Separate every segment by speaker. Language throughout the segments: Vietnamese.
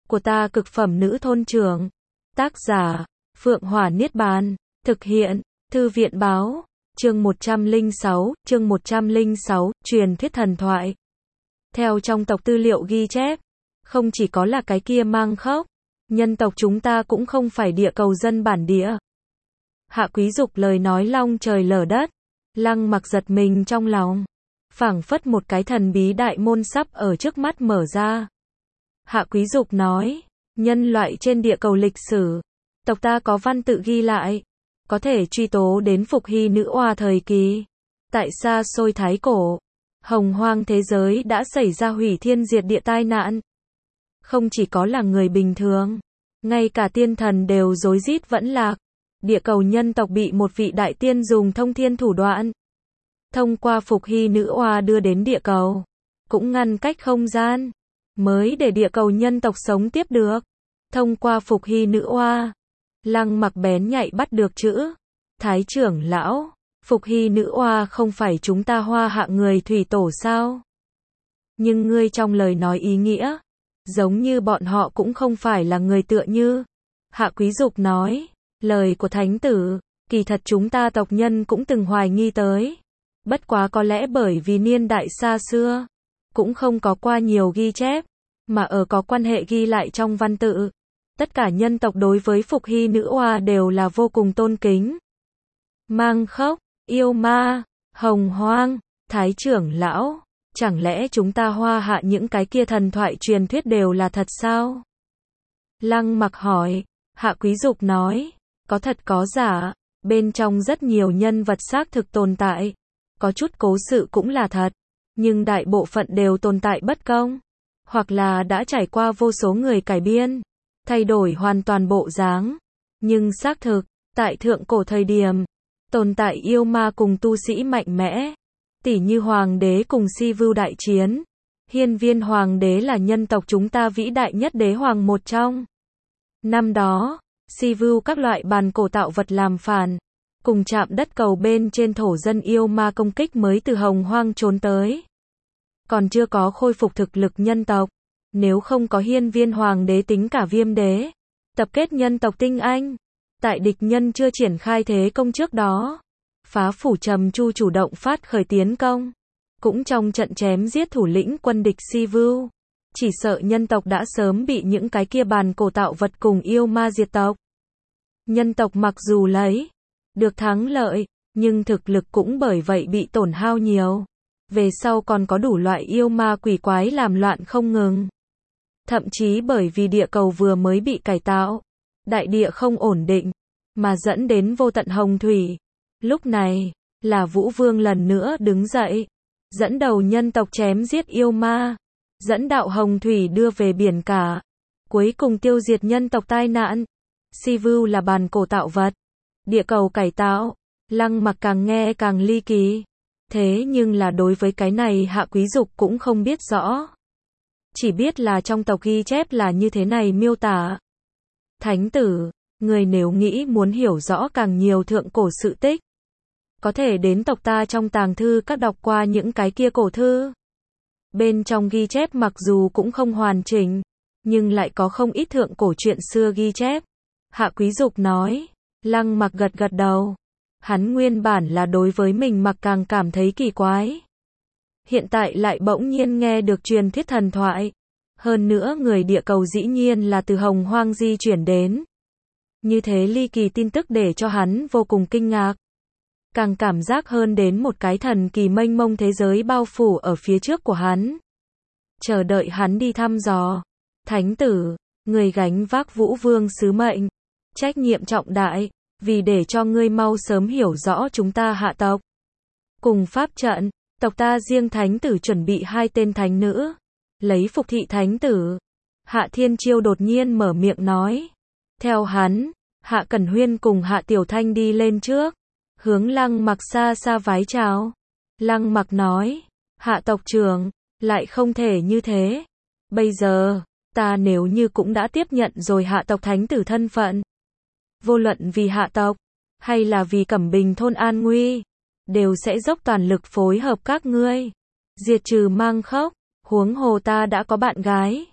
Speaker 1: của ta cực phẩm nữ thôn trưởng. Tác giả, Phượng Hỏa Niết Bàn. Thực hiện, Thư viện Báo. Chương 106, truyền thuyết thần thoại. Theo trong tộc tư liệu ghi chép, không chỉ có là cái kia mang khốc, nhân tộc chúng ta cũng không phải địa cầu dân bản địa. Hạ Quý Dục lời nói long trời lở đất, Lăng Mặc giật mình trong lòng, phảng phất một cái thần bí đại môn sắp ở trước mắt mở ra. Hạ Quý Dục nói, nhân loại trên địa cầu lịch sử, tộc ta có văn tự ghi lại, có thể truy tố đến Phục Hy nữ oa thời kỳ. Tại xa xôi thái cổ, hồng hoang thế giới đã xảy ra hủy thiên diệt địa tai nạn. Không chỉ có là người bình thường, ngay cả tiên thần đều rối rít vẫn lạc. Địa cầu nhân tộc bị một vị đại tiên dùng thông thiên thủ đoạn, thông qua Phục Hy nữ oa đưa đến địa cầu, cũng ngăn cách không gian, mới để địa cầu nhân tộc sống tiếp được. Thông qua Phục Hy nữ oa, Lăng Mặc bén nhạy bắt được chữ. Thái trưởng lão, Phục Hy nữ oa không phải chúng ta Hoa Hạ người thủy tổ sao? Nhưng ngươi trong lời nói ý nghĩa, giống như bọn họ cũng không phải là người tựa như. Hạ Quý Dục nói, lời của thánh tử, kỳ thật chúng ta tộc nhân cũng từng hoài nghi tới. Bất quá có lẽ bởi vì niên đại xa xưa, cũng không có qua nhiều ghi chép, mà ở có quan hệ ghi lại trong văn tự. Tất cả nhân tộc đối với Phục Hy nữ oa đều là vô cùng tôn kính. Mang khốc, yêu ma, hồng hoang, thái trưởng lão, chẳng lẽ chúng ta Hoa Hạ những cái kia thần thoại truyền thuyết đều là thật sao? Lăng Mặc hỏi. Hạ Quý Dục nói, có thật có giả, bên trong rất nhiều nhân vật xác thực tồn tại, có chút cố sự cũng là thật, nhưng đại bộ phận đều tồn tại bất công, hoặc là đã trải qua vô số người cải biên, thay đổi hoàn toàn bộ dáng. Nhưng xác thực, tại thượng cổ thời điểm, tồn tại yêu ma cùng tu sĩ mạnh mẽ, tỉ như hoàng đế cùng Si Vưu đại chiến. Hiên Viên hoàng đế là nhân tộc chúng ta vĩ đại nhất đế hoàng một trong. Năm đó, Si Vưu các loại bàn cổ tạo vật làm phản, cùng chạm đất cầu bên trên thổ dân yêu ma công kích mới từ hồng hoang trốn tới. Còn chưa có khôi phục thực lực nhân tộc, nếu không có Hiên Viên hoàng đế tính cả Viêm đế, tập kết nhân tộc tinh anh, tại địch nhân chưa triển khai thế công trước đó, Phá Phủ Trầm Chu chủ động phát khởi tiến công, cũng trong trận chém giết thủ lĩnh quân địch Si Vưu. Chỉ sợ nhân tộc đã sớm bị những cái kia bàn cổ tạo vật cùng yêu ma diệt tộc. Nhân tộc mặc dù lấy được thắng lợi, nhưng thực lực cũng bởi vậy bị tổn hao nhiều. Về sau còn có đủ loại yêu ma quỷ quái làm loạn không ngừng. Thậm chí bởi vì địa cầu vừa mới bị cải tạo, đại địa không ổn định, mà dẫn đến vô tận hồng thủy. Lúc này, là Vũ Vương lần nữa đứng dậy, dẫn đầu nhân tộc chém giết yêu ma, dẫn đạo hồng thủy đưa về biển cả, cuối cùng tiêu diệt nhân tộc tai nạn. Si Vưu là bàn cổ tạo vật, địa cầu cải tạo. Lăng Mặc càng nghe càng ly kỳ. Thế nhưng là đối với cái này Hạ Quý Dục cũng không biết rõ. Chỉ biết là trong tộc ghi chép là như thế này miêu tả. Thánh tử, người nếu nghĩ muốn hiểu rõ càng nhiều thượng cổ sự tích, có thể đến tộc ta trong tàng thư các đọc qua những cái kia cổ thư. Bên trong ghi chép mặc dù cũng không hoàn chỉnh, nhưng lại có không ít thượng cổ chuyện xưa ghi chép. Hạ Quý Dục nói. Lăng Mặc gật gật đầu. Hắn nguyên bản là đối với mình mặc càng cảm thấy kỳ quái. Hiện tại lại bỗng nhiên nghe được truyền thuyết thần thoại. Hơn nữa người địa cầu dĩ nhiên là từ hồng hoang di chuyển đến. Như thế ly kỳ tin tức để cho hắn vô cùng kinh ngạc. Càng cảm giác hơn đến một cái thần kỳ mênh mông thế giới bao phủ ở phía trước của hắn. Chờ đợi hắn đi thăm dò. Thánh tử, người gánh vác Vũ Vương sứ mệnh, trách nhiệm trọng đại, vì để cho ngươi mau sớm hiểu rõ chúng ta Hạ tộc. Cùng pháp trận, tộc ta riêng thánh tử chuẩn bị 2 tên thánh nữ, lấy phục thị thánh tử. Hạ Thiên Chiêu đột nhiên mở miệng nói. Theo hắn, Hạ Cẩn Huyên cùng Hạ Tiểu Thanh đi lên trước, hướng Lăng Mặc xa xa vái chào. Lăng Mặc nói, Hạ tộc trưởng, lại không thể như thế. Bây giờ, ta nếu như cũng đã tiếp nhận rồi Hạ tộc thánh tử thân phận, vô luận vì Hạ tộc, hay là vì Cẩm Bình thôn an nguy, đều sẽ dốc toàn lực phối hợp các ngươi, diệt trừ mang khốc. Huống hồ ta đã có bạn gái,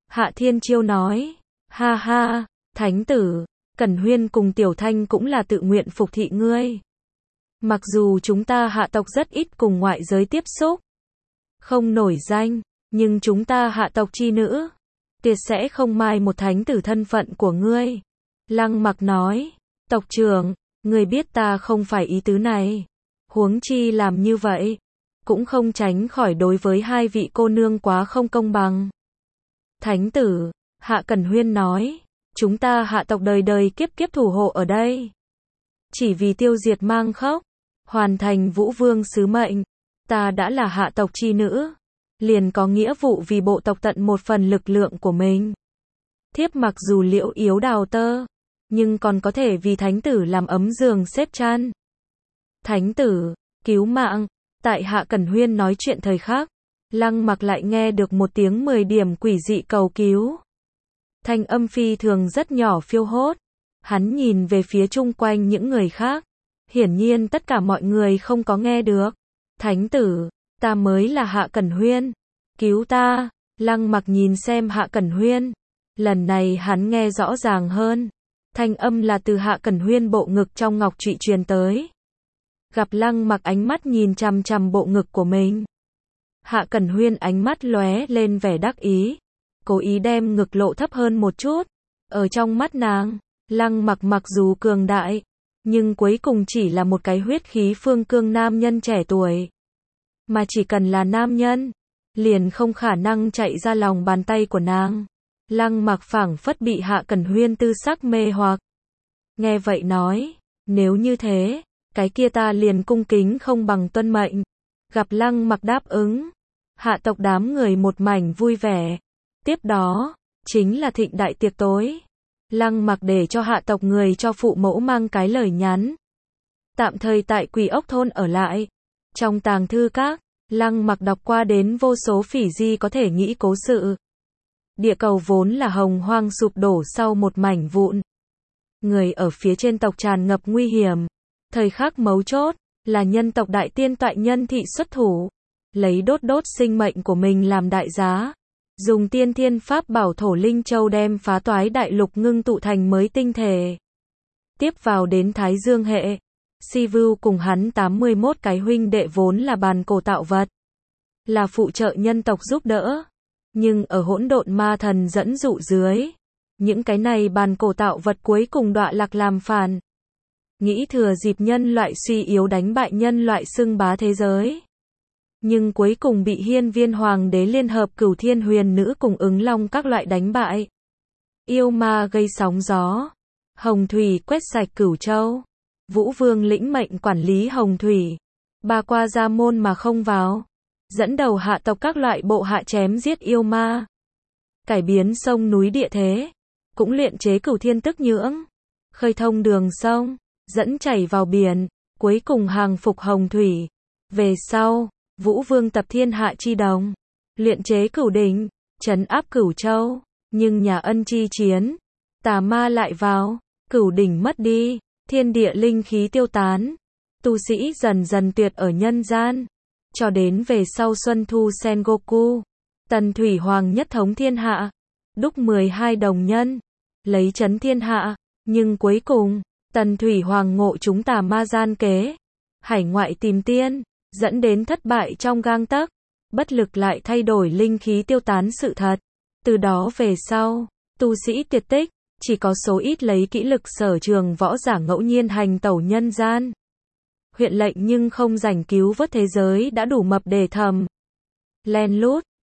Speaker 1: Hạ Thiên Chiêu nói, ha ha, thánh tử, Cẩn Huyên cùng Tiểu Thanh cũng là tự nguyện phục thị ngươi. Mặc dù chúng ta hạ tộc rất ít cùng ngoại giới tiếp xúc, không nổi danh, nhưng chúng ta hạ tộc chi nữ, tuyệt sẽ không mai một thánh tử thân phận của ngươi. Lăng Mặc nói, tộc trưởng, ngươi biết ta không phải ý tứ này. Huống chi làm như vậy, cũng không tránh khỏi đối với hai vị cô nương quá không công bằng. Thánh tử, Hạ Cẩn Huyên nói, chúng ta hạ tộc đời đời kiếp kiếp thủ hộ ở đây. Chỉ vì tiêu diệt Mang Khốc, hoàn thành Vũ Vương sứ mệnh, ta đã là hạ tộc chi nữ, liền có nghĩa vụ vì bộ tộc tận một phần lực lượng của mình. Thiếp mặc dù liễu yếu đào tơ, nhưng còn có thể vì thánh tử làm ấm giường xếp chăn. Thánh tử, cứu mạng, tại Hạ Cẩn Huyên nói chuyện thời khắc, Lăng Mặc lại nghe được một tiếng 10 điểm quỷ dị cầu cứu. Thanh âm phi thường rất nhỏ phiêu hốt. Hắn nhìn về phía chung quanh những người khác. Hiển nhiên tất cả mọi người không có nghe được. Thánh tử, ta mới là Hạ Cẩn Huyên. Cứu ta. Lăng Mặc nhìn xem Hạ Cẩn Huyên. Lần này hắn nghe rõ ràng hơn. Thanh âm là từ Hạ Cẩn Huyên bộ ngực trong ngọc trụy truyền tới. Gặp Lăng Mặc ánh mắt nhìn chằm chằm bộ ngực của mình. Hạ Cẩn Huyên ánh mắt lóe lên vẻ đắc ý, cố ý đem ngực lộ thấp hơn một chút. Ở trong mắt nàng, Lăng Mặc mặc dù cường đại, nhưng cuối cùng chỉ là một cái huyết khí phương cương nam nhân trẻ tuổi. Mà chỉ cần là nam nhân, liền không khả năng chạy ra lòng bàn tay của nàng. Lăng Mặc phảng phất bị Hạ Cẩn Huyên tư sắc mê hoặc. Nghe vậy nói, nếu như thế, cái kia ta liền cung kính không bằng tuân mệnh. Gặp Lăng Mặc đáp ứng, hạ tộc đám người một mảnh vui vẻ. Tiếp đó, chính là thịnh đại tiệc tối. Lăng Mặc để cho hạ tộc người cho phụ mẫu mang cái lời nhắn. Tạm thời tại Quỷ Ốc Thôn ở lại. Trong tàng thư các, Lăng Mặc đọc qua đến vô số phỉ di có thể nghĩ cố sự. Địa cầu vốn là hồng hoang sụp đổ sau một mảnh vụn. Người ở phía trên tộc tràn ngập nguy hiểm. Thời khắc mấu chốt, là nhân tộc đại tiên toại nhân thị xuất thủ. Lấy đốt sinh mệnh của mình làm đại giá. Dùng tiên thiên pháp bảo thổ linh châu đem phá toái đại lục ngưng tụ thành mới tinh thể. Tiếp vào đến Thái Dương hệ. Si Vưu cùng hắn 81 cái huynh đệ vốn là bàn cổ tạo vật. Là phụ trợ nhân tộc giúp đỡ. Nhưng ở hỗn độn ma thần dẫn dụ dưới. Những cái này bàn cổ tạo vật cuối cùng đọa lạc làm phản. Nghĩ thừa dịp nhân loại suy yếu đánh bại nhân loại xưng bá thế giới. Nhưng cuối cùng bị Hiên Viên Hoàng đế liên hợp Cửu Thiên Huyền Nữ cùng Ứng Long các loại đánh bại. Yêu ma gây sóng gió. Hồng Thủy quét sạch Cửu Châu. Vũ Vương lĩnh mệnh quản lý Hồng Thủy. Ba qua ra môn mà không vào. Dẫn đầu hạ tộc các loại bộ hạ chém giết yêu ma. Cải biến sông núi địa thế. Cũng luyện chế Cửu Thiên Tức Nhưỡng. Khơi thông đường sông. Dẫn chảy vào biển. Cuối cùng hàng phục Hồng Thủy. Về sau, Vũ Vương tập thiên hạ chi đồng. Luyện chế Cửu Đỉnh. Trấn áp Cửu Châu. Nhưng nhà ân chi chiến. Tà ma lại vào. Cửu Đỉnh mất đi. Thiên địa linh khí tiêu tán. Tu sĩ dần dần tuyệt ở nhân gian. Cho đến về sau Xuân Thu Sengoku. Tần Thủy Hoàng nhất thống thiên hạ. Đúc 12 đồng nhân. Lấy trấn thiên hạ. Nhưng cuối cùng, Tần Thủy Hoàng ngộ chúng tà ma gian kế. Hải ngoại tìm tiên. Dẫn đến thất bại trong gang tấc. Bất lực lại thay đổi linh khí tiêu tán sự thật. Từ đó về sau, tu sĩ tuyệt tích. Chỉ có số ít lấy kỹ lực sở trường võ giả ngẫu nhiên hành tẩu nhân gian. Huyện lệnh nhưng không rảnh cứu vớt thế giới đã đủ mập để thầm. Len lút,